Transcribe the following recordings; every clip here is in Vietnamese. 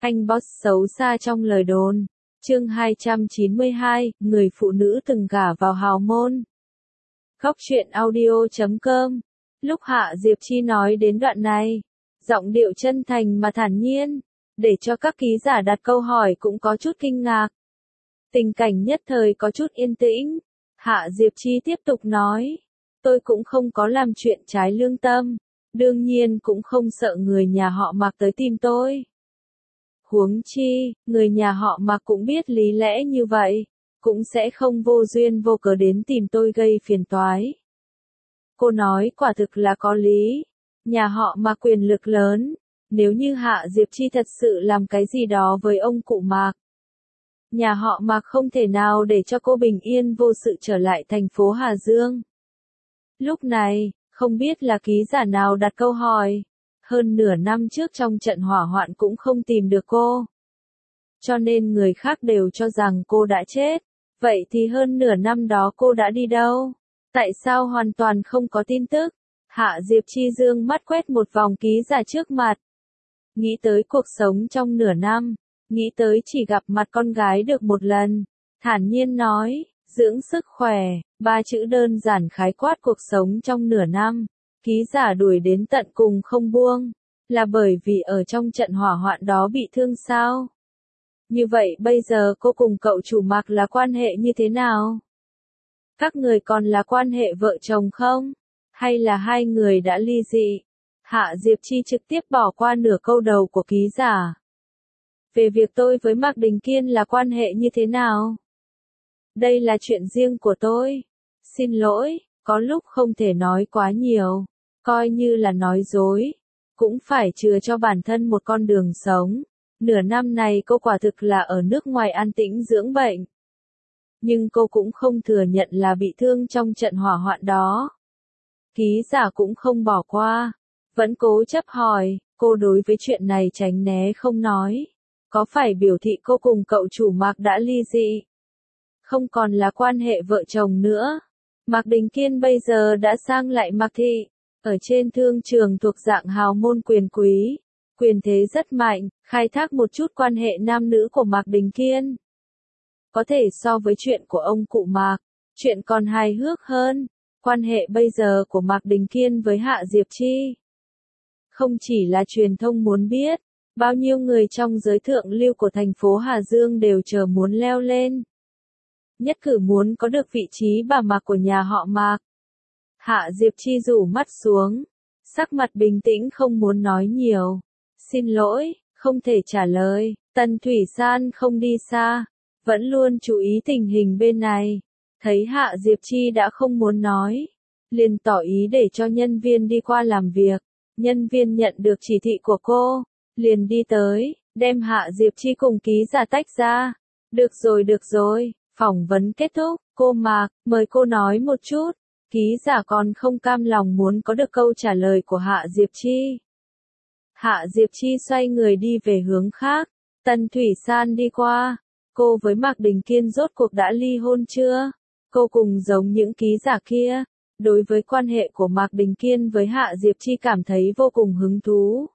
Anh boss xấu xa trong lời đồn. Chương 292, người phụ nữ từng gả vào hào môn. Góc truyện audio.com. Lúc Hạ Diệp Chi nói đến đoạn này, giọng điệu chân thành mà thản nhiên, để cho các ký giả đặt câu hỏi cũng có chút kinh ngạc. Tình cảnh nhất thời có chút yên tĩnh. Hạ Diệp Chi tiếp tục nói, tôi cũng không có làm chuyện trái lương tâm, đương nhiên cũng không sợ người nhà họ Mạc tới tìm tôi. Huống chi, người nhà họ Mạc cũng biết lý lẽ như vậy, cũng sẽ không vô duyên vô cớ đến tìm tôi gây phiền toái. Cô nói quả thực là có lý. Nhà họ Mạc quyền lực lớn, nếu như Hạ Diệp Chi thật sự làm cái gì đó với ông cụ Mạc, nhà họ Mạc không thể nào để cho cô bình yên vô sự trở lại thành phố Hà Dương. Lúc này, không biết là ký giả nào đặt câu hỏi, hơn nửa năm trước trong trận hỏa hoạn cũng không tìm được cô. Cho nên người khác đều cho rằng cô đã chết. Vậy thì hơn nửa năm đó cô đã đi đâu? Tại sao hoàn toàn không có tin tức? Hạ Diệp Chi dương mắt quét một vòng ký giả trước mặt. Nghĩ tới cuộc sống trong nửa năm, nghĩ tới chỉ gặp mặt con gái được một lần, thản nhiên nói, dưỡng sức khỏe, ba chữ đơn giản khái quát cuộc sống trong nửa năm. Ký giả đuổi đến tận cùng không buông, là bởi vì ở trong trận hỏa hoạn đó bị thương sao? Như vậy bây giờ cô cùng cậu chủ Mạc là quan hệ như thế nào? Các người còn là quan hệ vợ chồng không? Hay là hai người đã ly dị? Hạ Diệp Chi trực tiếp bỏ qua nửa câu đầu của ký giả. Về việc tôi với Mạc Đình Kiên là quan hệ như thế nào? Đây là chuyện riêng của tôi. Xin lỗi, có lúc không thể nói quá nhiều. Coi như là nói dối, cũng phải chừa cho bản thân một con đường sống. Nửa năm này cô quả thực là ở nước ngoài an tĩnh dưỡng bệnh. Nhưng cô cũng không thừa nhận là bị thương trong trận hỏa hoạn đó. Ký giả cũng không bỏ qua, vẫn cố chấp hỏi, cô đối với chuyện này tránh né không nói. Có phải biểu thị cô cùng cậu chủ Mạc đã ly dị? Không còn là quan hệ vợ chồng nữa. Mạc Đình Kiên bây giờ đã sang lại Mạc Thị. Ở trên thương trường thuộc dạng hào môn quyền quý, quyền thế rất mạnh, khai thác một chút quan hệ nam nữ của Mạc Đình Kiên. Có thể so với chuyện của ông cụ Mạc, chuyện còn hài hước hơn, quan hệ bây giờ của Mạc Đình Kiên với Hạ Diệp Chi. Không chỉ là truyền thông muốn biết, bao nhiêu người trong giới thượng lưu của thành phố Hà Dương đều chờ muốn leo lên. Nhất cử muốn có được vị trí bà Mạc của nhà họ Mạc. Hạ Diệp Chi rủ mắt xuống, sắc mặt bình tĩnh không muốn nói nhiều. Xin lỗi, không thể trả lời. Tần Thủy San không đi xa, vẫn luôn chú ý tình hình bên này. Thấy Hạ Diệp Chi đã không muốn nói, liền tỏ ý để cho nhân viên đi qua làm việc. Nhân viên nhận được chỉ thị của cô, liền đi tới, đem Hạ Diệp Chi cùng ký giả tách ra. Được rồi, phỏng vấn kết thúc, cô Mạc, mời cô nói một chút. Ký giả còn không cam lòng muốn có được câu trả lời của Hạ Diệp Chi. Hạ Diệp Chi xoay người đi về hướng khác. Tần Thủy San đi qua. Cô với Mạc Đình Kiên rốt cuộc đã ly hôn chưa? Cô cùng giống những ký giả kia, đối với quan hệ của Mạc Đình Kiên với Hạ Diệp Chi cảm thấy vô cùng hứng thú.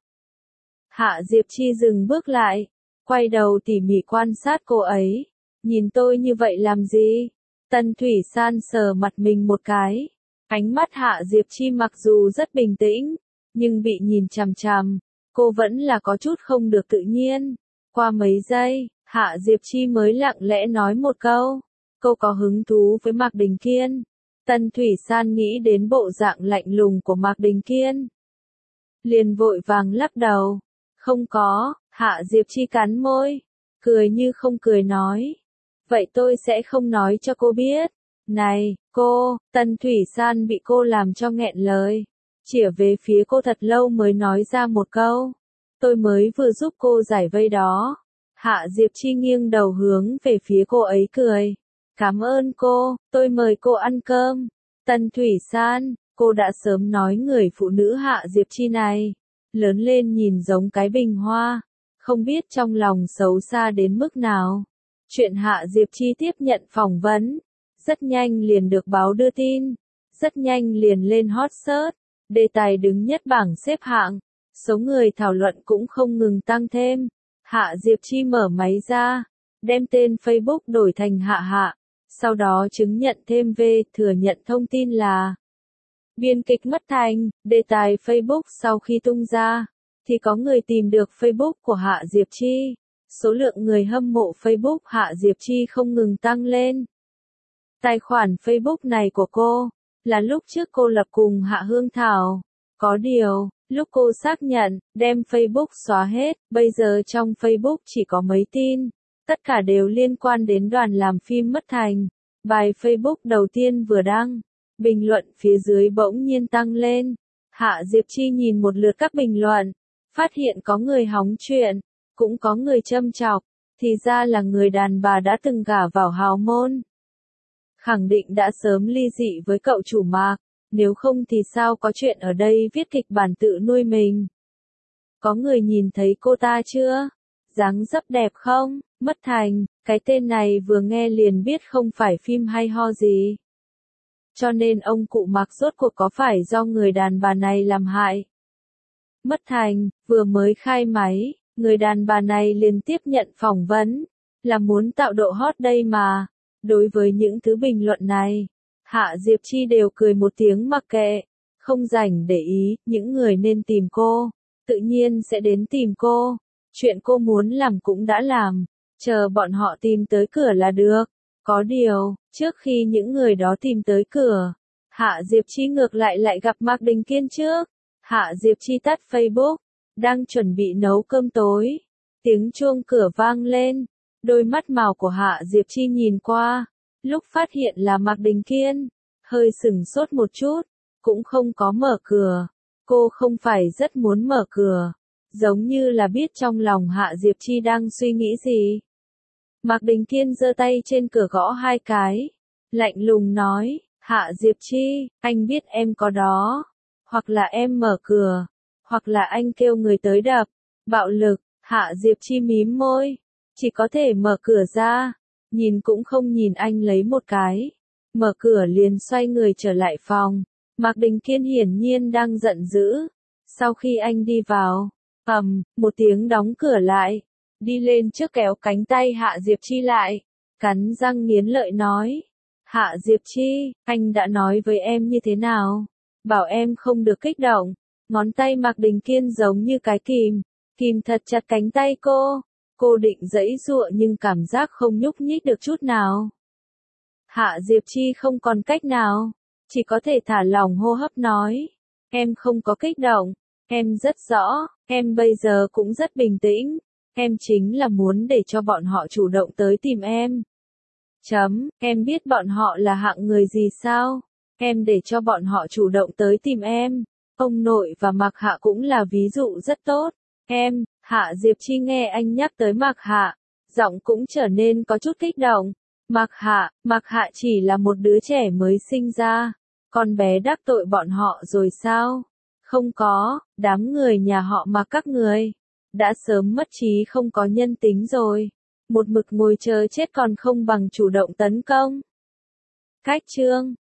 Hạ Diệp Chi dừng bước lại, quay đầu tỉ mỉ quan sát cô ấy. Nhìn tôi như vậy làm gì? Tần Thủy San sờ mặt mình một cái. Ánh mắt Hạ Diệp Chi mặc dù rất bình tĩnh, nhưng bị nhìn chằm chằm, cô vẫn là có chút không được tự nhiên. Qua mấy giây, Hạ Diệp Chi mới lặng lẽ nói một câu. Cô có hứng thú với Mạc Đình Kiên. Tần Thủy San nghĩ đến bộ dạng lạnh lùng của Mạc Đình Kiên, liền vội vàng lắc đầu. Không có. Hạ Diệp Chi cắn môi, cười như không cười nói. Vậy tôi sẽ không nói cho cô biết. Này, cô, Tần Thủy San bị cô làm cho nghẹn lời. Chĩa về phía cô thật lâu mới nói ra một câu. Tôi mới vừa giúp cô giải vây đó. Hạ Diệp Chi nghiêng đầu hướng về phía cô ấy cười. Cảm ơn cô, tôi mời cô ăn cơm. Tần Thủy San, cô đã sớm nói người phụ nữ Hạ Diệp Chi này, lớn lên nhìn giống cái bình hoa, không biết trong lòng xấu xa đến mức nào. Chuyện Hạ Diệp Chi tiếp nhận phỏng vấn, rất nhanh liền được báo đưa tin, rất nhanh liền lên hot search, đề tài đứng nhất bảng xếp hạng, số người thảo luận cũng không ngừng tăng thêm. Hạ Diệp Chi mở máy ra, đem tên Facebook đổi thành Hạ Hạ, sau đó chứng nhận thêm về thừa nhận thông tin là biên kịch mất thành, đề tài Facebook sau khi tung ra, thì có người tìm được Facebook của Hạ Diệp Chi. Số lượng người hâm mộ Facebook Hạ Diệp Chi không ngừng tăng lên. Tài khoản Facebook này của cô, là lúc trước cô lập cùng Hạ Hương Thảo. Có điều, lúc cô xác nhận, đem Facebook xóa hết, bây giờ trong Facebook chỉ có mấy tin. Tất cả đều liên quan đến đoàn làm phim mất thành. Bài Facebook đầu tiên vừa đăng, bình luận phía dưới bỗng nhiên tăng lên. Hạ Diệp Chi nhìn một lượt các bình luận, phát hiện có người hóng chuyện, cũng có người châm chọc, thì ra là người đàn bà đã từng gả vào hào môn. Khẳng định đã sớm ly dị với cậu chủ Mạc, nếu không thì sao có chuyện ở đây viết kịch bản tự nuôi mình. Có người nhìn thấy cô ta chưa? Dáng dấp đẹp không? Mất thành, cái tên này vừa nghe liền biết không phải phim hay ho gì. Cho nên ông cụ Mạc rốt cuộc có phải do người đàn bà này làm hại? Mất thành, vừa mới khai máy, người đàn bà này liền tiếp nhận phỏng vấn, là muốn tạo độ hot đây mà. Đối với những thứ bình luận này, Hạ Diệp Chi đều cười một tiếng mặc kệ, không rảnh để ý, những người nên tìm cô, tự nhiên sẽ đến tìm cô. Chuyện cô muốn làm cũng đã làm, chờ bọn họ tìm tới cửa là được. Có điều, trước khi những người đó tìm tới cửa, Hạ Diệp Chi ngược lại gặp Mạc Đình Kiên trước. Hạ Diệp Chi tắt Facebook, đang chuẩn bị nấu cơm tối. Tiếng chuông cửa vang lên, đôi mắt màu của Hạ Diệp Chi nhìn qua, lúc phát hiện là Mạc Đình Kiên, hơi sửng sốt một chút, cũng không có mở cửa. Cô không phải rất muốn mở cửa, giống như là biết trong lòng Hạ Diệp Chi đang suy nghĩ gì. Mạc Đình Kiên giơ tay trên cửa gõ 2 cái, lạnh lùng nói, Hạ Diệp Chi, anh biết em có đó, hoặc là em mở cửa, hoặc là anh kêu người tới đập, bạo lực. Hạ Diệp Chi mím môi, chỉ có thể mở cửa ra, nhìn cũng không nhìn anh lấy một cái, mở cửa liền xoay người trở lại phòng. Mạc Đình Kiên hiển nhiên đang giận dữ. Sau khi anh đi vào, một tiếng đóng cửa lại, đi lên trước kéo cánh tay Hạ Diệp Chi lại, cắn răng nghiến lợi nói, Hạ Diệp Chi, anh đã nói với em như thế nào? Bảo em không được kích động. Ngón tay Mạc Đình Kiên giống như cái kìm thật chặt cánh tay cô định giãy giụa nhưng cảm giác không nhúc nhích được chút nào. Hạ Diệp Chi không còn cách nào, chỉ có thể thả lỏng hô hấp nói, em không có kích động, em rất rõ, em bây giờ cũng rất bình tĩnh, em chính là muốn để cho bọn họ chủ động tới tìm em. Em biết bọn họ là hạng người gì sao? Em để cho bọn họ chủ động tới tìm em. Ông nội và Mạc Hạ cũng là ví dụ rất tốt. Hạ Diệp Chi nghe anh nhắc tới Mạc Hạ, giọng cũng trở nên có chút kích động. Mạc Hạ chỉ là một đứa trẻ mới sinh ra. Con bé đắc tội bọn họ rồi sao? Không có, đám người nhà họ Mạc các người đã sớm mất trí không có nhân tính rồi. Một mực ngồi chờ chết còn không bằng chủ động tấn công. Cách chương